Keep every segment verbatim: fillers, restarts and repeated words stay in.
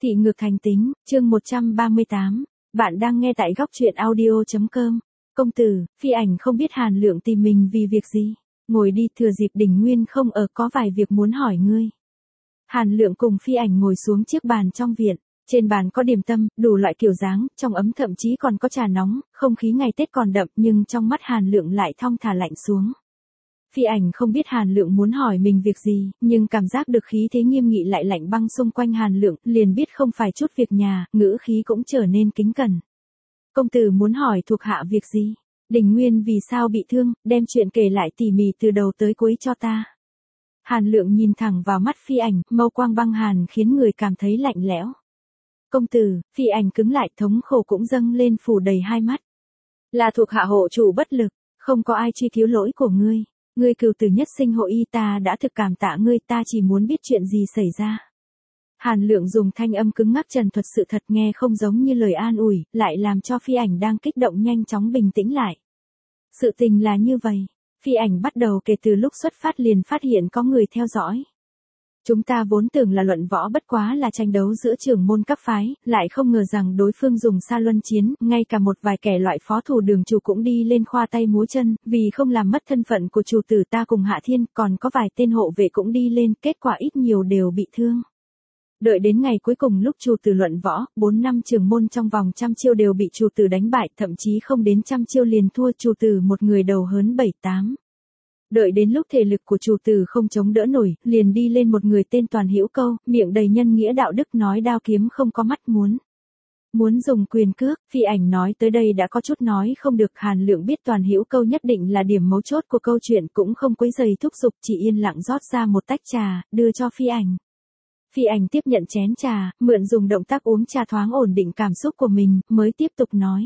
Thị ngược thành tính, chương một trăm ba mươi tám. Bạn đang nghe tại góc truyện audio chấm com. Công tử, Phi Ảnh không biết Hàn Lượng tìm mình vì việc gì. Ngồi đi, thừa dịp Đình Nguyên không ở, có vài việc muốn hỏi ngươi. Hàn Lượng cùng Phi Ảnh ngồi xuống chiếc bàn trong viện. Trên bàn có điểm tâm, đủ loại kiểu dáng, trong ấm thậm chí còn có trà nóng, không khí ngày Tết còn đậm nhưng trong mắt Hàn Lượng lại thong thả lạnh xuống. Phi Ảnh không biết Hàn Lượng muốn hỏi mình việc gì, nhưng cảm giác được khí thế nghiêm nghị lại lạnh băng xung quanh Hàn Lượng, liền biết không phải chút việc nhà, ngữ khí cũng trở nên kính cẩn. Công tử muốn hỏi thuộc hạ việc gì? Đình Nguyên vì sao bị thương, đem chuyện kể lại tỉ mỉ từ đầu tới cuối cho ta. Hàn Lượng nhìn thẳng vào mắt Phi Ảnh, mâu quang băng hàn khiến người cảm thấy lạnh lẽo. Công tử, Phi Ảnh cứng lại, thống khổ cũng dâng lên phủ đầy hai mắt. Là thuộc hạ hộ chủ bất lực, không có ai truy cứu lỗi của ngươi. Ngươi cừu tử nhất sinh hộ y, ta đã thực cảm tạ ngươi, ta chỉ muốn biết chuyện gì xảy ra. Hàn Lượng dùng thanh âm cứng ngắc trần thuật sự thật, nghe không giống như lời an ủi, lại làm cho Phi Ảnh đang kích động nhanh chóng bình tĩnh lại. Sự tình là như vậy, Phi Ảnh bắt đầu kể từ lúc xuất phát liền phát hiện có người theo dõi. Chúng ta vốn tưởng là luận võ, bất quá là tranh đấu giữa trưởng môn các phái, lại không ngờ rằng đối phương dùng xa luân chiến, ngay cả một vài kẻ loại phó thủ đường chủ cũng đi lên khoa tay múa chân, vì không làm mất thân phận của chủ tử ta cùng Hạ Thiên, còn có vài tên hộ vệ cũng đi lên, kết quả ít nhiều đều bị thương. Đợi đến ngày cuối cùng lúc chủ tử luận võ, bốn năm trưởng môn trong vòng trăm chiêu đều bị chủ tử đánh bại, thậm chí không đến trăm chiêu liền thua chủ tử một người đầu hớn bảy tám. Đợi đến lúc thể lực của chủ tử không chống đỡ nổi, liền đi lên một người tên Toàn Hữu Câu, miệng đầy nhân nghĩa đạo đức, nói đao kiếm không có mắt muốn. Muốn dùng quyền cước. Phi Ảnh nói tới đây đã có chút nói không được. Hàn Lượng biết Toàn Hữu Câu nhất định là điểm mấu chốt của câu chuyện, cũng không quấy giày thúc giục, chỉ yên lặng rót ra một tách trà, đưa cho Phi Ảnh. Phi Ảnh tiếp nhận chén trà, mượn dùng động tác uống trà thoáng ổn định cảm xúc của mình, mới tiếp tục nói.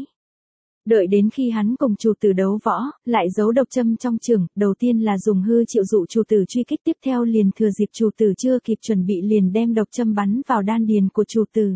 Đợi đến khi hắn cùng chủ tử đấu võ, lại giấu độc châm trong trường, đầu tiên là dùng hư triệu dụ chủ tử truy kích, tiếp theo liền thừa dịp chủ tử chưa kịp chuẩn bị liền đem độc châm bắn vào đan điền của chủ tử.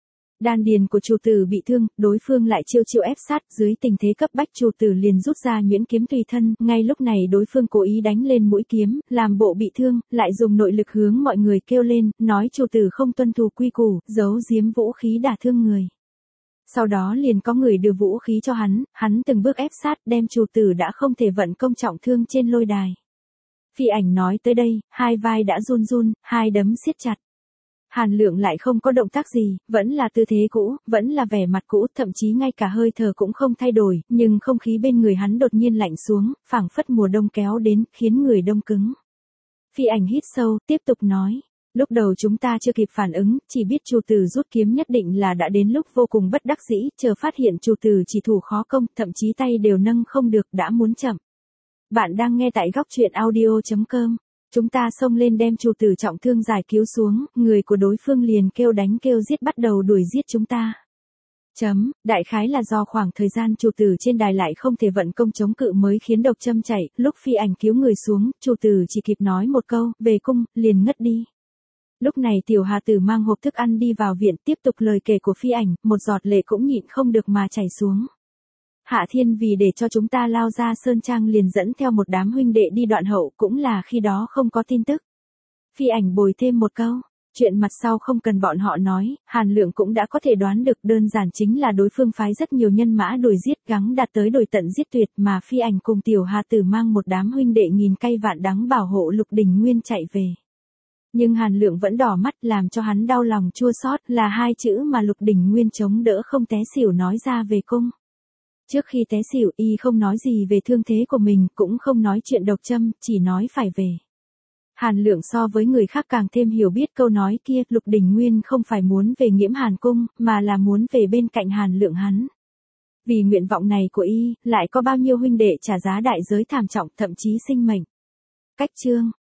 Đan điền của chủ tử bị thương, đối phương lại chiêu chiêu ép sát, dưới tình thế cấp bách chủ tử liền rút ra nhuyễn kiếm tùy thân, ngay lúc này đối phương cố ý đánh lên mũi kiếm, làm bộ bị thương, lại dùng nội lực hướng mọi người kêu lên, nói chủ tử không tuân thủ quy củ, giấu giếm vũ khí đả thương người. Sau đó liền có người đưa vũ khí cho hắn, hắn từng bước ép sát, đem chủ tử đã không thể vận công trọng thương trên lôi đài. Phi Ảnh nói tới đây, hai vai đã run run, hai đấm siết chặt. Hàn Lượng lại không có động tác gì, vẫn là tư thế cũ, vẫn là vẻ mặt cũ, thậm chí ngay cả hơi thở cũng không thay đổi, nhưng không khí bên người hắn đột nhiên lạnh xuống, phảng phất mùa đông kéo đến, khiến người đông cứng. Phi Ảnh hít sâu, tiếp tục nói. Lúc đầu chúng ta chưa kịp phản ứng, chỉ biết chủ tử rút kiếm nhất định là đã đến lúc vô cùng bất đắc dĩ, chờ phát hiện chủ tử chỉ thủ khó công, thậm chí tay đều nâng không được, đã muốn chậm. Bạn đang nghe tại góc truyện audio chấm com. Chúng ta xông lên đem chủ tử trọng thương giải cứu xuống, người của đối phương liền kêu đánh kêu giết, bắt đầu đuổi giết chúng ta. Chấm, đại khái là do khoảng thời gian chủ tử trên đài lại không thể vận công chống cự mới khiến độc châm chảy, lúc Phi Ảnh cứu người xuống, chủ tử chỉ kịp nói một câu, về cung, liền ngất đi. Lúc này tiểu Hà Tử mang hộp thức ăn đi vào viện, tiếp tục lời kể của Phi Ảnh, một giọt lệ cũng nhịn không được mà chảy xuống. Hạ Thiên vì để cho chúng ta lao ra sơn trang liền dẫn theo một đám huynh đệ đi đoạn hậu, cũng là khi đó không có tin tức. Phi Ảnh bồi thêm một câu, chuyện mặt sau không cần bọn họ nói, Hàn Lượng cũng đã có thể đoán được, đơn giản chính là đối phương phái rất nhiều nhân mã đuổi giết, gắng đạt tới đuổi tận giết tuyệt, mà Phi Ảnh cùng tiểu Hà Tử mang một đám huynh đệ nghìn cay vạn đắng bảo hộ Lục Đình Nguyên chạy về. Nhưng Hàn Lượng vẫn đỏ mắt, làm cho hắn đau lòng chua xót là hai chữ mà Lục Đình Nguyên chống đỡ không té xỉu nói ra về cung. Trước khi té xỉu, y không nói gì về thương thế của mình, cũng không nói chuyện độc châm, chỉ nói phải về. Hàn Lượng so với người khác càng thêm hiểu biết câu nói kia, Lục Đình Nguyên không phải muốn về Nghiễm Hàn cung, mà là muốn về bên cạnh Hàn Lượng hắn. Vì nguyện vọng này của y, lại có bao nhiêu huynh đệ trả giá đại giới thảm trọng, thậm chí sinh mệnh. Cách chương